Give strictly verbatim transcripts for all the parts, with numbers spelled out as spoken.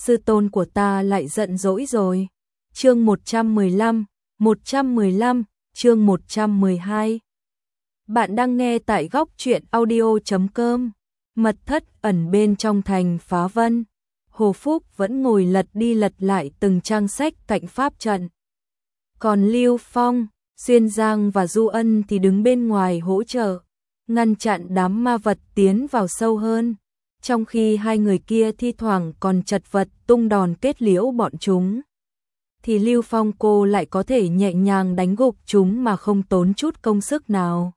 sư tôn của ta lại giận dỗi rồi. Chương một trăm mười lăm, một trăm mười lăm, chương một trăm mười hai. Bạn đang nghe tại góc truyện audio chấm com. Mật thất ẩn bên trong thành Phá Vân. Hồ Phúc vẫn ngồi lật đi lật lại từng trang sách cạnh pháp trận. Còn Lưu Phong, Xuyên Giang và Du Ân thì đứng bên ngoài hỗ trợ, ngăn chặn đám ma vật tiến vào sâu hơn. Trong khi hai người kia thi thoảng còn chật vật tung đòn kết liễu bọn chúng, thì Lưu Phong cô lại có thể nhẹ nhàng đánh gục chúng mà không tốn chút công sức nào.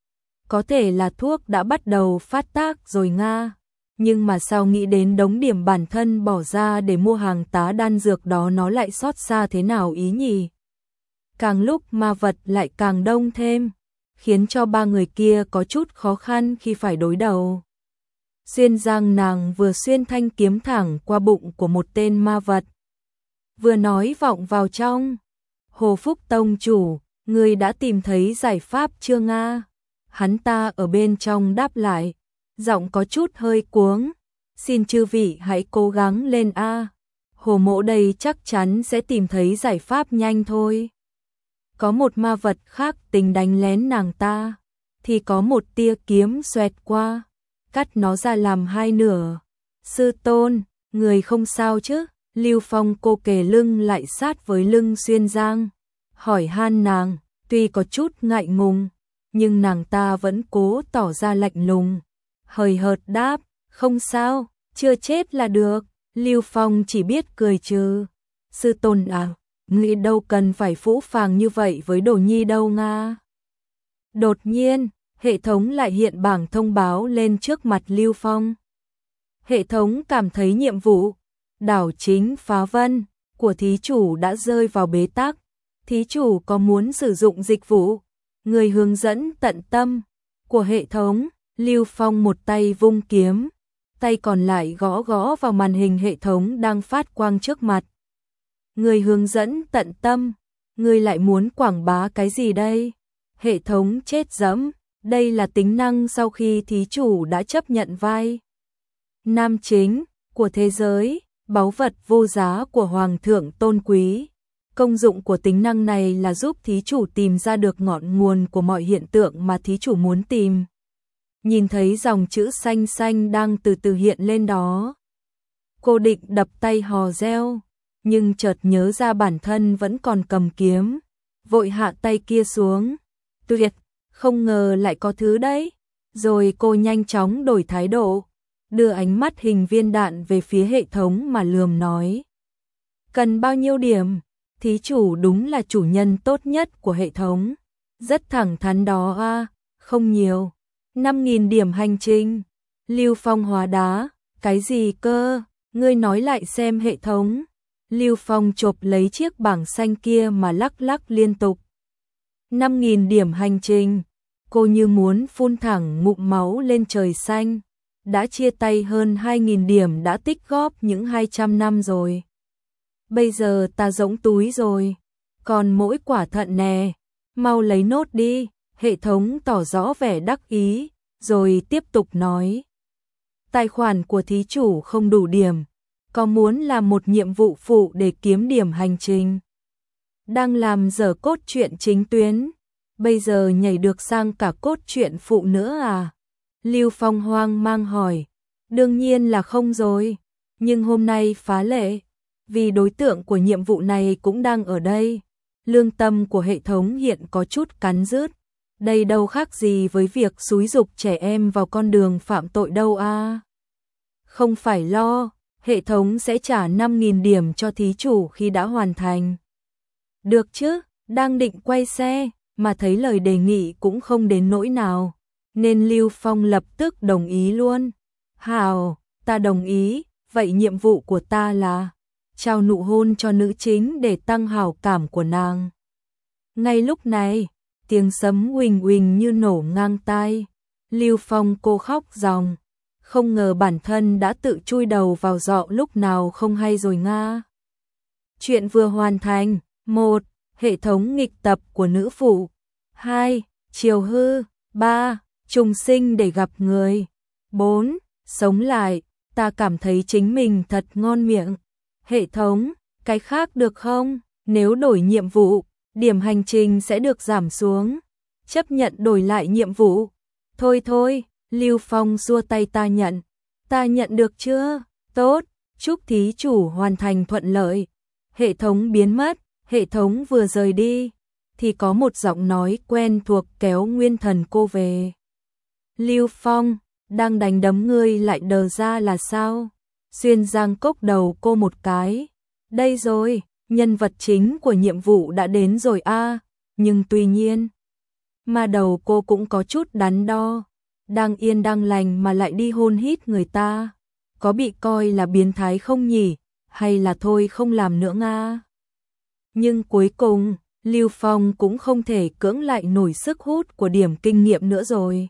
Có thể là thuốc đã bắt đầu phát tác rồi nga, nhưng mà sao nghĩ đến đống điểm bản thân bỏ ra để mua hàng tá đan dược đó nó lại xót xa thế nào ý nhỉ? Càng lúc ma vật lại càng đông thêm, khiến cho ba người kia có chút khó khăn khi phải đối đầu. Xuyên Giang nàng vừa xuyên thanh kiếm thẳng qua bụng của một tên ma vật, vừa nói vọng vào trong: Hồ Phúc tông chủ, người đã tìm thấy giải pháp chưa nga? Hắn ta ở bên trong đáp lại, giọng có chút hơi cuống: Xin chư vị hãy cố gắng lên a. Hồ mỗ đây chắc chắn sẽ tìm thấy giải pháp nhanh thôi. Có một ma vật khác tính đánh lén nàng ta, thì có một tia kiếm xoẹt qua, cắt nó ra làm hai nửa. Sư tôn, người không sao chứ? Lưu Phong cô kề lưng lại sát với lưng Xuyên Giang, hỏi han nàng, tuy có chút ngại ngùng, nhưng nàng ta vẫn cố tỏ ra lạnh lùng, hời hợt đáp, không sao, chưa chết là được. Lưu Phong chỉ biết cười trừ. Sư tôn à, nghĩ đâu cần phải phũ phàng như vậy với Đồ Nhi đâu nga. Đột nhiên, hệ thống lại hiện bảng thông báo lên trước mặt Lưu Phong. Hệ thống cảm thấy nhiệm vụ đảo chính Phá Vân của thí chủ đã rơi vào bế tắc. Thí chủ có muốn sử dụng dịch vụ người hướng dẫn tận tâm của hệ thống? Lưu Phong một tay vung kiếm, tay còn lại gõ gõ vào màn hình hệ thống đang phát quang trước mặt. Người hướng dẫn tận tâm, người lại muốn quảng bá cái gì đây? Hệ thống chết dẫm, đây là tính năng sau khi thí chủ đã chấp nhận vai nam chính của thế giới, báu vật vô giá của Hoàng thượng tôn quý. Công dụng của tính năng này là giúp thí chủ tìm ra được ngọn nguồn của mọi hiện tượng mà thí chủ muốn tìm. Nhìn thấy dòng chữ xanh xanh đang từ từ hiện lên đó, cô định đập tay hò reo, nhưng chợt nhớ ra bản thân vẫn còn cầm kiếm, vội hạ tay kia xuống. Tuyệt, không ngờ lại có thứ đấy. Rồi cô nhanh chóng đổi thái độ, đưa ánh mắt hình viên đạn về phía hệ thống mà lườm nói: Cần bao nhiêu điểm? Thí chủ đúng là chủ nhân tốt nhất của hệ thống. Rất thẳng thắn đó a. À, không nhiều. năm nghìn điểm hành trình. Lưu Phong hóa đá. Cái gì cơ? Ngươi nói lại xem hệ thống. Lưu Phong chộp lấy chiếc bảng xanh kia mà lắc lắc liên tục. năm nghìn điểm hành trình. Cô như muốn phun thẳng ngụm máu lên trời xanh. Đã chia tay hơn hai nghìn điểm đã tích góp những hai trăm năm rồi. Bây giờ ta rỗng túi rồi. Còn mỗi quả thận nè. Mau lấy nốt đi. Hệ thống tỏ rõ vẻ đắc ý, rồi tiếp tục nói: Tài khoản của thí chủ không đủ điểm. Có muốn làm một nhiệm vụ phụ để kiếm điểm hành trình? Đang làm dở cốt truyện chính tuyến, bây giờ nhảy được sang cả cốt truyện phụ nữa à? Lưu Phong hoang mang hỏi. Đương nhiên là không rồi. Nhưng hôm nay phá lệ, vì đối tượng của nhiệm vụ này cũng đang ở đây. Lương tâm của hệ thống hiện có chút cắn rứt. Đây đâu khác gì với việc xúi giục trẻ em vào con đường phạm tội đâu a. À. Không phải lo, hệ thống sẽ trả năm nghìn điểm cho thí chủ khi đã hoàn thành. Được chứ, đang định quay xe, mà thấy lời đề nghị cũng không đến nỗi nào, nên Lưu Phong lập tức đồng ý luôn. Hào, ta đồng ý, vậy nhiệm vụ của ta là trao nụ hôn cho nữ chính để tăng hảo cảm của nàng. Ngay lúc này, tiếng sấm huỳnh huỳnh như nổ ngang tai. Lưu Phong cô khóc ròng, không ngờ bản thân đã tự chui đầu vào giọ lúc nào không hay rồi nga. Chuyện vừa hoàn thành. Một. Hệ thống nghịch tập của nữ phụ. Hai. Chiều hư. Ba. Trùng sinh để gặp người. Bốn. Sống lại. Ta cảm thấy chính mình thật ngon miệng. Hệ thống, cái khác được không? Nếu đổi nhiệm vụ, điểm hành trình sẽ được giảm xuống. Chấp nhận đổi lại nhiệm vụ. Thôi thôi, Lưu Phong xua tay ta nhận. Ta nhận được chưa? Tốt, chúc thí chủ hoàn thành thuận lợi. Hệ thống biến mất, hệ thống vừa rời đi, thì có một giọng nói quen thuộc kéo nguyên thần cô về. Lưu Phong, đang đánh đấm ngươi lại đờ ra là sao? Xuyên Giang cốc đầu cô một cái. Đây rồi, nhân vật chính của nhiệm vụ đã đến rồi a. Nhưng tuy nhiên, mà đầu cô cũng có chút đắn đo. Đang yên đang lành mà lại đi hôn hít người ta. Có bị coi là biến thái không nhỉ? Hay là thôi không làm nữa nga? Nhưng cuối cùng, Lưu Phong cũng không thể cưỡng lại nổi sức hút của điểm kinh nghiệm nữa rồi.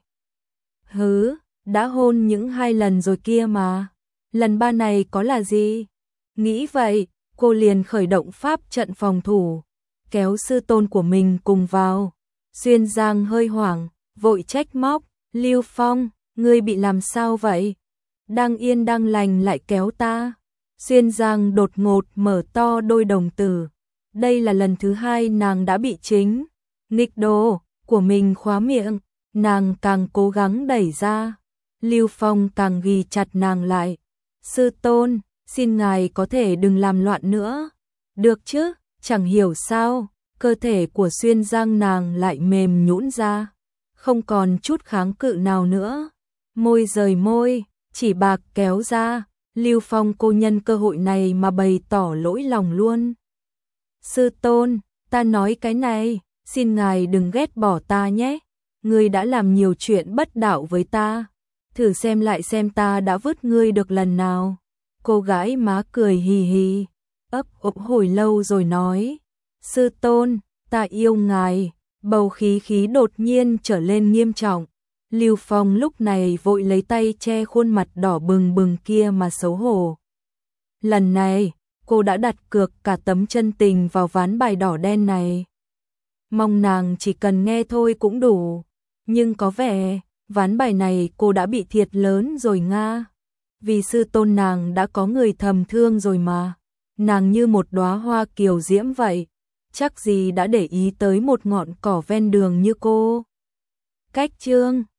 Hứ, đã hôn những hai lần rồi kia mà. Lần ba này có là gì? Nghĩ vậy, cô liền khởi động pháp trận phòng thủ, kéo sư tôn của mình cùng vào. Xuyên Giang hơi hoảng, vội trách móc, Lưu Phong, ngươi bị làm sao vậy? Đang yên đang lành lại kéo ta. Xuyên Giang đột ngột mở to đôi đồng tử. Đây là lần thứ hai nàng đã bị chính nghịch đồ của mình khóa miệng, nàng càng cố gắng đẩy ra. Lưu Phong càng ghi chặt nàng lại. Sư tôn, xin ngài có thể đừng làm loạn nữa. Được chứ, chẳng hiểu sao, cơ thể của Xuyên Giang nàng lại mềm nhũn ra, không còn chút kháng cự nào nữa. Môi rời môi, chỉ bạc kéo ra, Lưu Phong cô nhân cơ hội này mà bày tỏ lỗi lòng luôn. Sư tôn, ta nói cái này, xin ngài đừng ghét bỏ ta nhé. Ngươi đã làm nhiều chuyện bất đạo với ta. Thử xem lại xem ta đã vứt ngươi được lần nào. Cô gái má cười hì hì, ấp ấp hồi lâu rồi nói. Sư tôn, ta yêu ngài. Bầu khí khí đột nhiên trở lên nghiêm trọng. Lưu Phong lúc này vội lấy tay che khuôn mặt đỏ bừng bừng kia mà xấu hổ. Lần này, cô đã đặt cược cả tấm chân tình vào ván bài đỏ đen này. Mong nàng chỉ cần nghe thôi cũng đủ. Nhưng có vẻ, ván bài này cô đã bị thiệt lớn rồi nga. Vì sư tôn nàng đã có người thầm thương rồi mà. Nàng như một đóa hoa kiều diễm vậy. Chắc gì đã để ý tới một ngọn cỏ ven đường như cô. Cách chương